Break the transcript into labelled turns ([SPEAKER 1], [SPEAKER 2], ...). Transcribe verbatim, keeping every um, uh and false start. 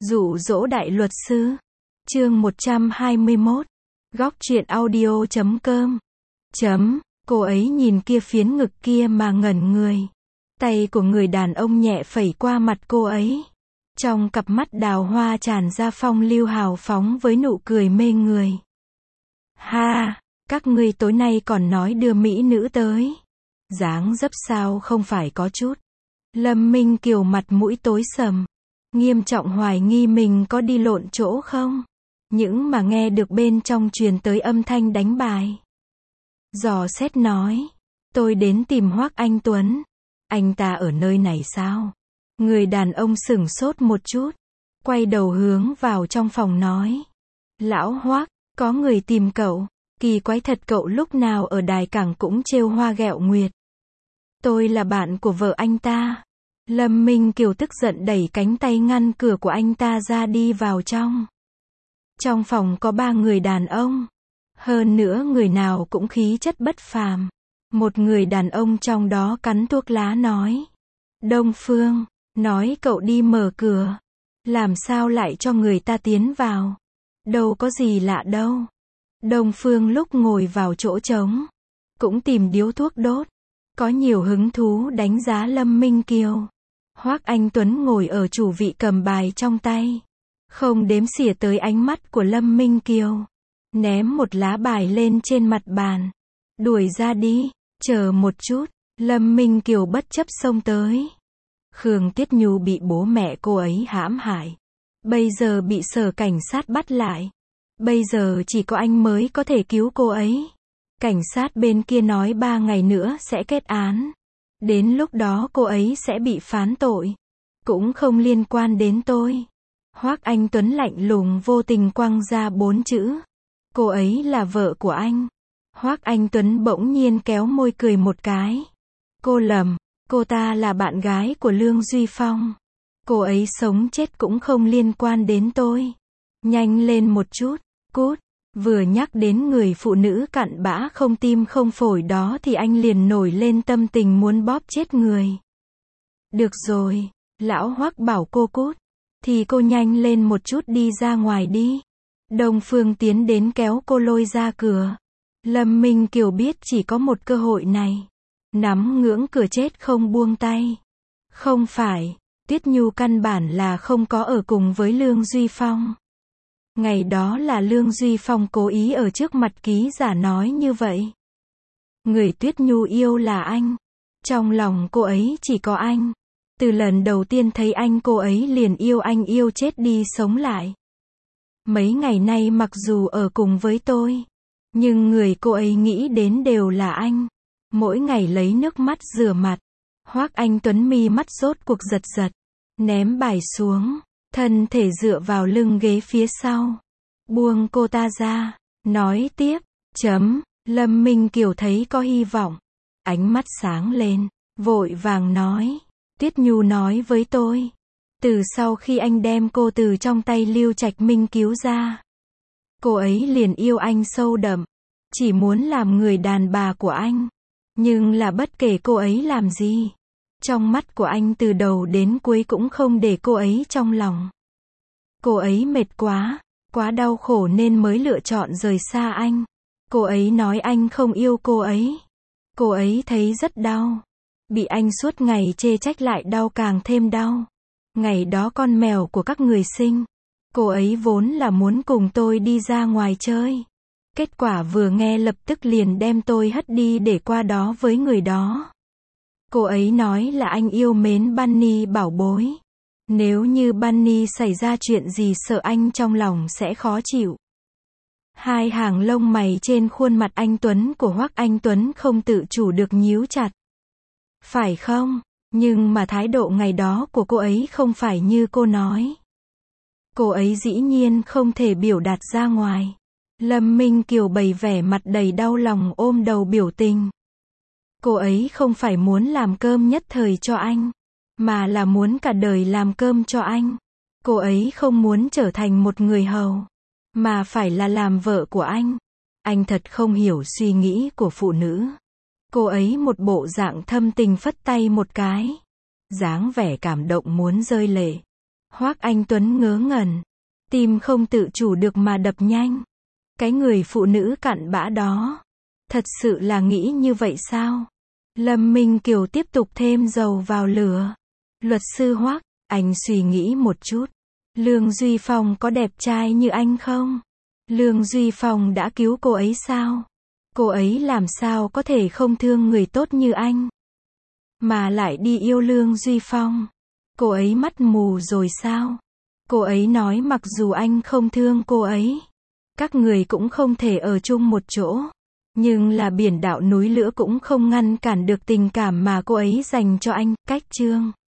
[SPEAKER 1] Dụ dỗ đại luật sư. Chương một trăm hai mươi mốt. Góc truyện audio chấm com. Chấm. Cô ấy nhìn kia phiến ngực kia mà ngẩn người. Tay của người đàn ông nhẹ phẩy qua mặt cô ấy. Trong cặp mắt đào hoa tràn ra phong lưu hào phóng với nụ cười mê người. Ha, các ngươi tối nay còn nói đưa mỹ nữ tới. Dáng dấp sao không phải có chút. Lâm Minh Kiều mặt mũi tối sầm. Nghiêm trọng hoài nghi mình có đi lộn chỗ không? Những mà nghe được bên trong truyền tới âm thanh đánh bài. Dò xét nói. Tôi đến tìm Hoắc Anh Tuấn. Anh ta ở nơi này sao? Người đàn ông sửng sốt một chút. Quay đầu hướng vào trong phòng nói. Lão Hoắc, có người tìm cậu. Kỳ quái thật, cậu lúc nào ở đài cảng cũng trêu hoa ghẹo nguyệt. Tôi là bạn của vợ anh ta. Lâm Minh Kiều tức giận đẩy cánh tay ngăn cửa của anh ta ra đi vào trong. Trong phòng có ba người đàn ông. Hơn nữa người nào cũng khí chất bất phàm. Một người đàn ông trong đó cắn thuốc lá nói. Đông Phương, nói cậu đi mở cửa. Làm sao lại cho người ta tiến vào? Đâu có gì lạ đâu. Đông Phương lúc ngồi vào chỗ trống. Cũng tìm điếu thuốc đốt. Có nhiều hứng thú đánh giá Lâm Minh Kiều. Hoắc Anh Tuấn ngồi ở chủ vị cầm bài trong tay. Không đếm xỉa tới ánh mắt của Lâm Minh Kiều. Ném một lá bài lên trên mặt bàn. Đuổi ra đi, chờ một chút. Lâm Minh Kiều bất chấp xông tới. Khương Tiết Nhu bị bố mẹ cô ấy hãm hại. Bây giờ bị sở cảnh sát bắt lại. Bây giờ chỉ có anh mới có thể cứu cô ấy. Cảnh sát bên kia nói ba ngày nữa sẽ kết án. Đến lúc đó cô ấy sẽ bị phán tội. Cũng không liên quan đến tôi. Hoắc Anh Tuấn lạnh lùng vô tình quăng ra bốn chữ. Cô ấy là vợ của anh. Hoắc Anh Tuấn bỗng nhiên kéo môi cười một cái. Cô lầm, cô ta là bạn gái của Lương Duy Phong. Cô ấy sống chết cũng không liên quan đến tôi. Nhanh lên một chút, cút. Vừa nhắc đến người phụ nữ cặn bã không tim không phổi đó thì anh liền nổi lên tâm tình muốn bóp chết người. Được rồi, lão Hoắc bảo cô cút. Thì cô nhanh lên một chút đi ra ngoài đi. Đông Phương tiến đến kéo cô lôi ra cửa. Lâm Minh Kiều biết chỉ có một cơ hội này. Nắm ngưỡng cửa chết không buông tay. Không phải, Tiết Nhu căn bản là không có ở cùng với Lương Duy Phong. Ngày đó là Lương Duy Phong cố ý ở trước mặt ký giả nói như vậy. Người Tiết Nhu yêu là anh. Trong lòng cô ấy chỉ có anh. Từ lần đầu tiên thấy anh cô ấy liền yêu anh, yêu chết đi sống lại. Mấy ngày nay mặc dù ở cùng với tôi, nhưng người cô ấy nghĩ đến đều là anh. Mỗi ngày lấy nước mắt rửa mặt. Hoắc Anh Tuấn mi mắt rốt cuộc giật giật. Ném bài xuống. Thân thể dựa vào lưng ghế phía sau. Buông cô ta ra. Nói tiếp. Chấm. Lâm Minh Kiều thấy có hy vọng. Ánh mắt sáng lên. Vội vàng nói. Tiết Nhu nói với tôi. Từ sau khi anh đem cô từ trong tay Lưu Trạch Minh cứu ra. Cô ấy liền yêu anh sâu đậm. Chỉ muốn làm người đàn bà của anh. Nhưng là bất kể cô ấy làm gì. Trong mắt của anh từ đầu đến cuối cũng không để cô ấy trong lòng. Cô ấy mệt quá, quá đau khổ nên mới lựa chọn rời xa anh. Cô ấy nói anh không yêu cô ấy. Cô ấy thấy rất đau. Bị anh suốt ngày chê trách lại đau càng thêm đau. Ngày đó con mèo của các người sinh. Cô ấy vốn là muốn cùng tôi đi ra ngoài chơi. Kết quả vừa nghe lập tức liền đem tôi hất đi để qua đó với người đó. Cô ấy nói là anh yêu mến Bunny bảo bối. Nếu như Bunny xảy ra chuyện gì sợ anh trong lòng sẽ khó chịu. Hai hàng lông mày trên khuôn mặt anh Tuấn của Hoắc Anh Tuấn không tự chủ được nhíu chặt. Phải không? Nhưng mà thái độ ngày đó của cô ấy không phải như cô nói. Cô ấy dĩ nhiên không thể biểu đạt ra ngoài. Lâm Minh Kiều bày vẻ mặt đầy đau lòng ôm đầu biểu tình. Cô ấy không phải muốn làm cơm nhất thời cho anh, mà là muốn cả đời làm cơm cho anh. Cô ấy không muốn trở thành một người hầu, mà phải là làm vợ của anh. Anh thật không hiểu suy nghĩ của phụ nữ. Cô ấy một bộ dạng thâm tình phất tay một cái. Dáng vẻ cảm động muốn rơi lệ. Hoắc Anh Tuấn ngớ ngẩn. Tim không tự chủ được mà đập nhanh. Cái người phụ nữ cặn bã đó. Thật sự là nghĩ như vậy sao? Lâm Minh Kiều tiếp tục thêm dầu vào lửa. Luật sư Hoắc, anh suy nghĩ một chút. Lương Duy Phong có đẹp trai như anh không? Lương Duy Phong đã cứu cô ấy sao? Cô ấy làm sao có thể không thương người tốt như anh? Mà lại đi yêu Lương Duy Phong. Cô ấy mắt mù rồi sao? Cô ấy nói mặc dù anh không thương cô ấy, các người cũng không thể ở chung một chỗ. Nhưng là biển đảo núi lửa cũng không ngăn cản được tình cảm mà cô ấy dành cho anh. Cách chương